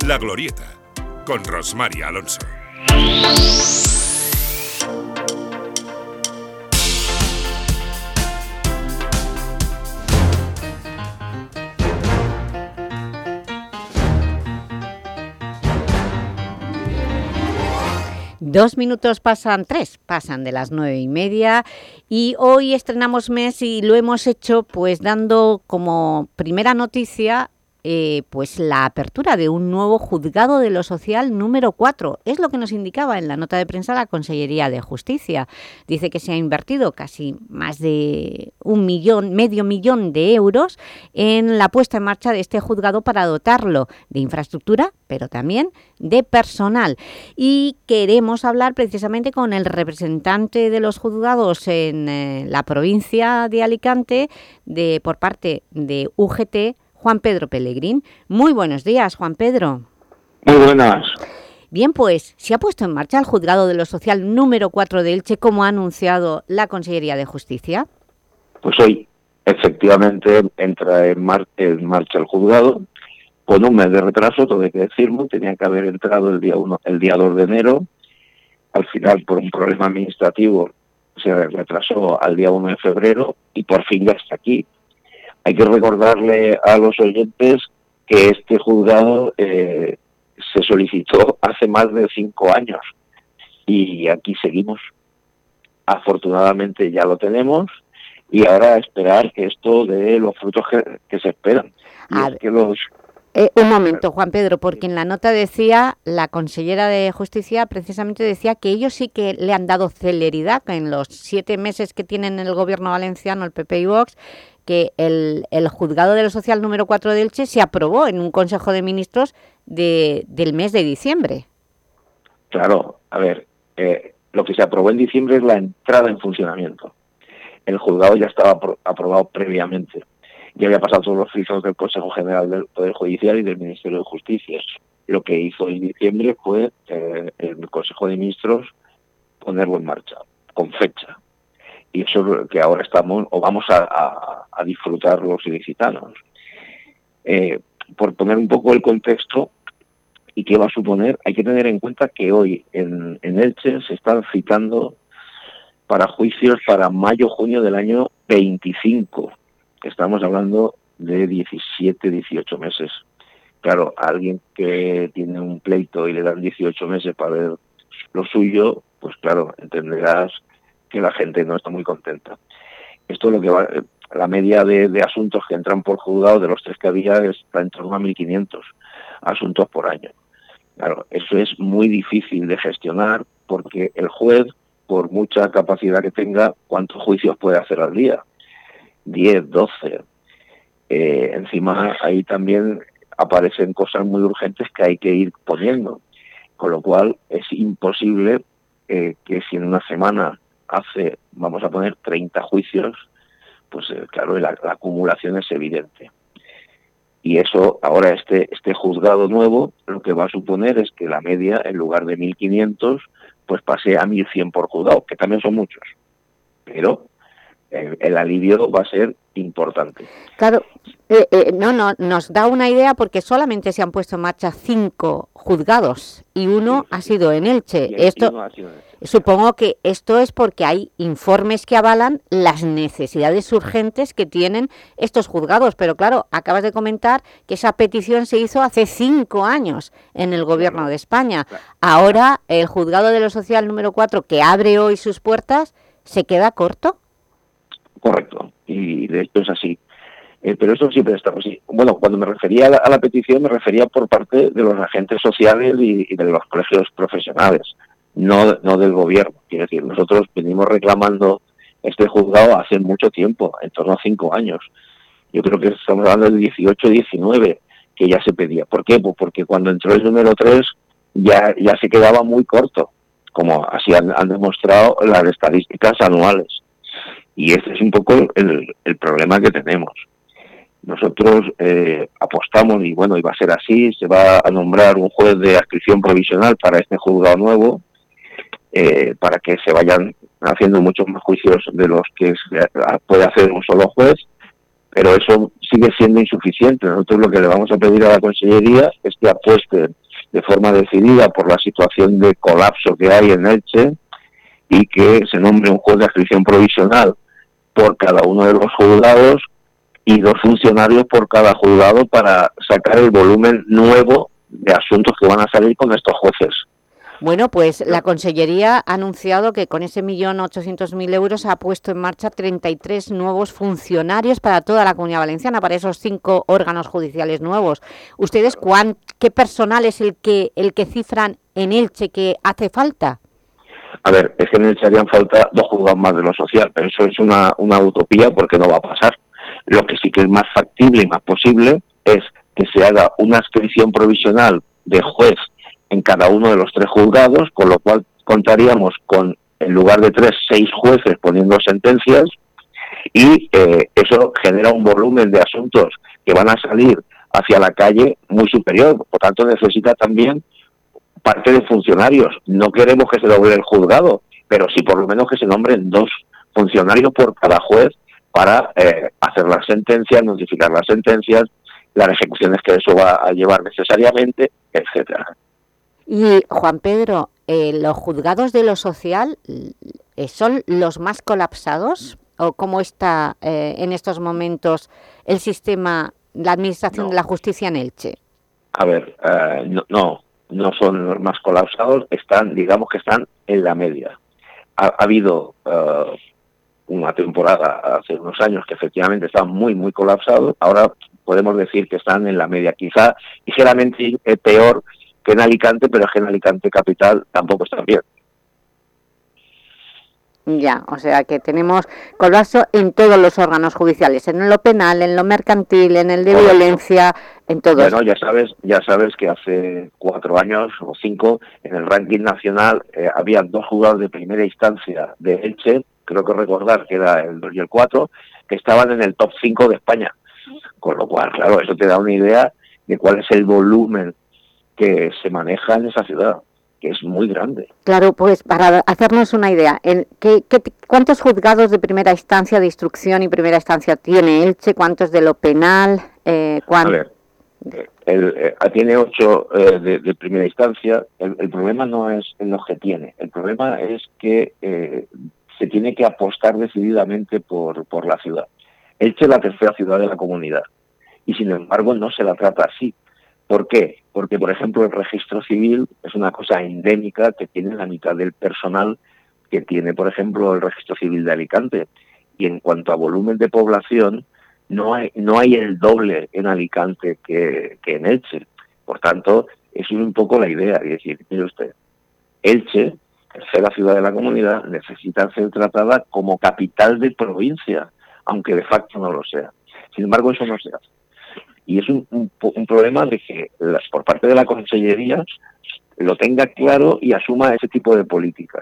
La Glorieta, con Rosmar Alonso. Dos minutos pasan de las 9:30 y hoy estrenamos mes y lo hemos hecho pues dando como primera noticia pues la apertura de un nuevo juzgado de lo social número 4. Es lo que nos indicaba en la nota de prensa la Consellería de Justicia. Dice que se ha invertido casi más de medio millón de euros en la puesta en marcha de este juzgado para dotarlo de infraestructura, pero también de personal. Y queremos hablar precisamente con el representante de los juzgados en la provincia de Alicante por parte de UGT, Juan Pedro Pellegrín. Muy buenos días, Juan Pedro. Muy buenas. Bien, pues, ¿se ha puesto en marcha el Juzgado de lo Social número 4 de Elche, como ha anunciado la Consellería de Justicia? Pues hoy, efectivamente, entra en marcha el juzgado, con un mes de retraso, todo hay que decirlo. Tenía que haber entrado el día 2 de enero. Al final, por un problema administrativo, se retrasó al día 1 de febrero y por fin ya está aquí. Hay que recordarle a los oyentes que este juzgado se solicitó hace más de 5 años y aquí seguimos. Afortunadamente ya lo tenemos y ahora a esperar que esto dé los frutos que se esperan. Un momento, Juan Pedro, porque en la nota decía, la consellera de Justicia precisamente decía que ellos sí que le han dado celeridad, que en los 7 meses que tienen el gobierno valenciano, el PP y Vox, que el Juzgado de lo Social número 4 de Elche se aprobó en un Consejo de Ministros del mes de diciembre. Claro, a ver, lo que se aprobó en diciembre es la entrada en funcionamiento. El juzgado ya estaba aprobado previamente. Ya había pasado todos los filtros del Consejo General del Poder Judicial y del Ministerio de Justicia. Lo que hizo en diciembre fue el Consejo de Ministros ponerlo en marcha, con fecha. Y eso es lo que ahora estamos, o vamos a disfrutar los ilicitanos. Por poner un poco el contexto y qué va a suponer, hay que tener en cuenta que hoy en Elche se están citando para juicios para mayo-junio del año 25. Estamos hablando de 17, 18 meses. Claro, a alguien que tiene un pleito y le dan 18 meses para ver lo suyo, pues claro, entenderás que la gente no está muy contenta. Esto es lo que va, la media de asuntos que entran por juzgado de los 3 que había está en torno a 1.500 asuntos por año. Claro, eso es muy difícil de gestionar porque el juez, por mucha capacidad que tenga, ¿cuántos juicios puede hacer al día? 10, 12. Encima ahí también aparecen cosas muy urgentes que hay que ir poniendo, con lo cual es imposible que si en una semana hace, vamos a poner 30 juicios, pues claro, la acumulación es evidente. Y eso, ahora este juzgado nuevo, lo que va a suponer es que la media, en lugar de 1.500, pues pase a 1.100 por juzgado, que también son muchos. Pero el alivio va a ser importante. Claro, nos da una idea porque solamente se han puesto en marcha 5 juzgados y uno ha sido en Elche. Supongo que esto es porque hay informes que avalan las necesidades urgentes que tienen estos juzgados, pero claro, acabas de comentar que esa petición se hizo hace 5 años en el Gobierno de España. Ahora, el Juzgado de lo Social número 4, que abre hoy sus puertas, ¿se queda corto? Correcto, y de hecho es así. Pero eso siempre está así. Bueno, cuando me refería a la petición, me refería por parte de los agentes sociales y de los colegios profesionales, no del gobierno. Quiero decir, nosotros venimos reclamando este juzgado hace mucho tiempo, en torno a 5 años. Yo creo que estamos hablando del 18-19, que ya se pedía. ¿Por qué? Pues porque cuando entró el número 3 ya se quedaba muy corto, como así han demostrado las estadísticas anuales. Y este es un poco el problema que tenemos. Nosotros apostamos, y bueno, y va a ser así, se va a nombrar un juez de adscripción provisional para este juzgado nuevo, para que se vayan haciendo muchos más juicios de los que puede hacer un solo juez, pero eso sigue siendo insuficiente. Nosotros lo que le vamos a pedir a la Consellería es que apueste de forma decidida por la situación de colapso que hay en Elche y que se nombre un juez de adscripción provisional por cada uno de los juzgados y 2 funcionarios por cada juzgado para sacar el volumen nuevo de asuntos que van a salir con estos jueces. Bueno, pues la Consellería ha anunciado que con ese 1.800.000 euros ha puesto en marcha 33 nuevos funcionarios para toda la Comunidad Valenciana, para esos 5 órganos judiciales nuevos. ¿Ustedes qué personal es el que cifran en Elche que hace falta? A ver, es que en Elche harían falta 2 juzgados más de lo social, pero eso es una utopía porque no va a pasar. Lo que sí que es más factible y más posible es que se haga una adscripción provisional de juez en cada uno de los 3 juzgados, con lo cual contaríamos con, en lugar de 3, 6 jueces poniendo sentencias, y eso genera un volumen de asuntos que van a salir hacia la calle muy superior. Por tanto, necesita también parte de funcionarios. No queremos que se doble el juzgado, pero sí por lo menos que se nombren 2 funcionarios por cada juez para hacer las sentencias, notificar las sentencias, las ejecuciones que eso va a llevar necesariamente, etcétera. Y, Juan Pedro, ¿los juzgados de lo social son los más colapsados? ¿O cómo está en estos momentos el sistema, la administración de la justicia en Elche? A ver, no son los más colapsados, digamos que están en la media. Ha habido una temporada hace unos años que efectivamente estaban muy, muy colapsados, ahora podemos decir que están en la media, quizá ligeramente peor que en Alicante, pero es que en Alicante capital tampoco está bien. Ya, o sea que tenemos colapso en todos los órganos judiciales, en lo penal, en lo mercantil, en el de violencia, en todos. Bueno, ya sabes que hace 4 años o 5 en el ranking nacional había 2 juzgados de primera instancia de Elche, creo que recordar que era el 2 y el 4, que estaban en el top 5 de España. Con lo cual, claro, eso te da una idea de cuál es el volumen que se maneja en esa ciudad, que es muy grande. Claro, pues para hacernos una idea, ¿cuántos juzgados de primera instancia, de instrucción y primera instancia tiene Elche? ¿Cuántos de lo penal? A ver, tiene 8 de primera instancia. El problema no es en los que tiene, el problema es que se tiene que apostar decididamente por la ciudad. Elche es la tercera ciudad de la comunidad y sin embargo no se la trata así. ¿Por qué? Porque, por ejemplo, el registro civil es una cosa endémica que tiene la mitad del personal que tiene, por ejemplo, el registro civil de Alicante. Y en cuanto a volumen de población, no hay el doble en Alicante que en Elche. Por tanto, eso es un poco la idea. Es decir, mire usted, Elche, tercera ciudad de la comunidad, necesita ser tratada como capital de provincia, aunque de facto no lo sea. Sin embargo, eso no se hace. Y es un problema de que por parte de la Consellería lo tenga claro y asuma ese tipo de políticas.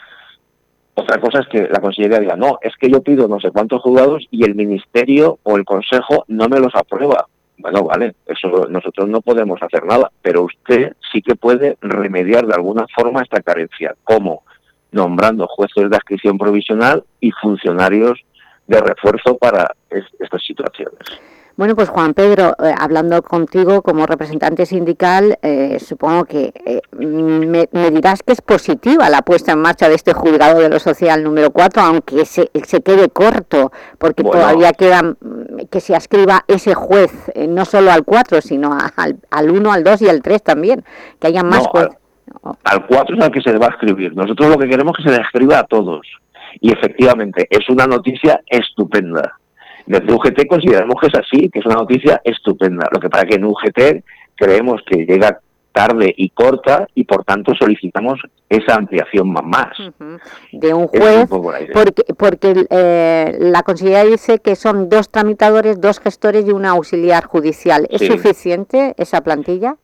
Otra cosa es que la Consellería diga, no, es que yo pido no sé cuántos juzgados y el Ministerio o el Consejo no me los aprueba. Bueno, vale, eso nosotros no podemos hacer nada, pero usted sí que puede remediar de alguna forma esta carencia. ¿Cómo? Nombrando jueces de adscripción provisional y funcionarios de refuerzo para estas situaciones. Bueno, pues Juan Pedro, hablando contigo como representante sindical, supongo que me dirás que es positiva la puesta en marcha de este juzgado de lo social número 4, aunque se quede corto, porque todavía queda que se adscriba ese juez, no solo al 4, sino al 1, al 2 y al 3 también, que haya más jueces. Al 4 es al que se le va a escribir. Nosotros lo que queremos es que se le escriba a todos. Y efectivamente, es una noticia estupenda. Desde UGT consideramos que es así, que es una noticia estupenda. Lo que pasa es que en UGT creemos que llega tarde y corta y por tanto solicitamos esa ampliación más. De un juez, porque la Consellería dice que son 2 tramitadores, 2 gestores y un auxiliar judicial. ¿Es suficiente esa plantilla?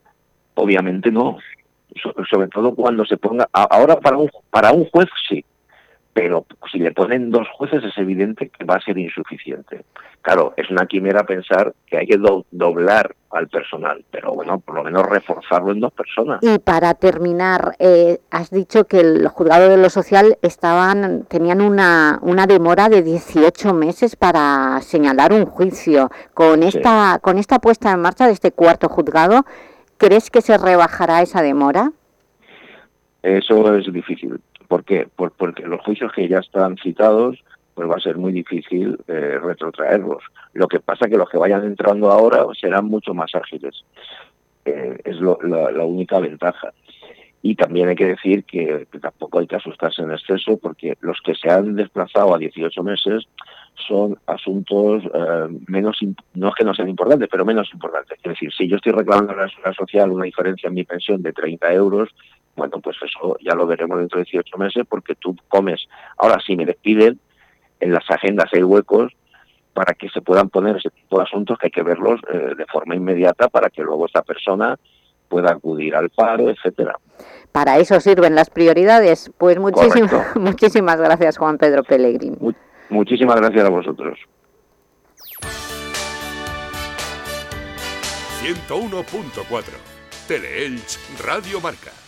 Obviamente no. Sobre todo cuando se ponga... Ahora para un juez sí, pero si le ponen 2 jueces es evidente que va a ser insuficiente. Claro, es una quimera pensar que hay que doblar al personal, pero bueno, por lo menos reforzarlo en 2 personas. Y para terminar, has dicho que el juzgado de lo social tenían una demora de 18 meses para señalar un juicio. Con esta puesta en marcha de este 4º juzgado, ¿crees que se rebajará esa demora? Eso es difícil. ¿Por qué? Porque los juicios que ya están citados, pues va a ser muy difícil retrotraerlos. Lo que pasa es que los que vayan entrando ahora serán mucho más ágiles. Es la única ventaja. Y también hay que decir que tampoco hay que asustarse en exceso, porque los que se han desplazado a 18 meses son asuntos no es que no sean importantes, pero menos importantes. Es decir, si yo estoy reclamando a la Seguridad Social una diferencia en mi pensión de 30 euros, bueno, pues eso ya lo veremos dentro de 18 meses, porque tú comes. Ahora, si me despiden, en las agendas hay huecos para que se puedan poner ese tipo de asuntos que hay que verlos de forma inmediata para que luego esta persona pueda acudir al paro, etcétera. Para eso sirven las prioridades. Pues muchísimas gracias, Juan Pedro Pellegrín. Muchísimas gracias a vosotros. 101.4 Teleelch Radio Marca.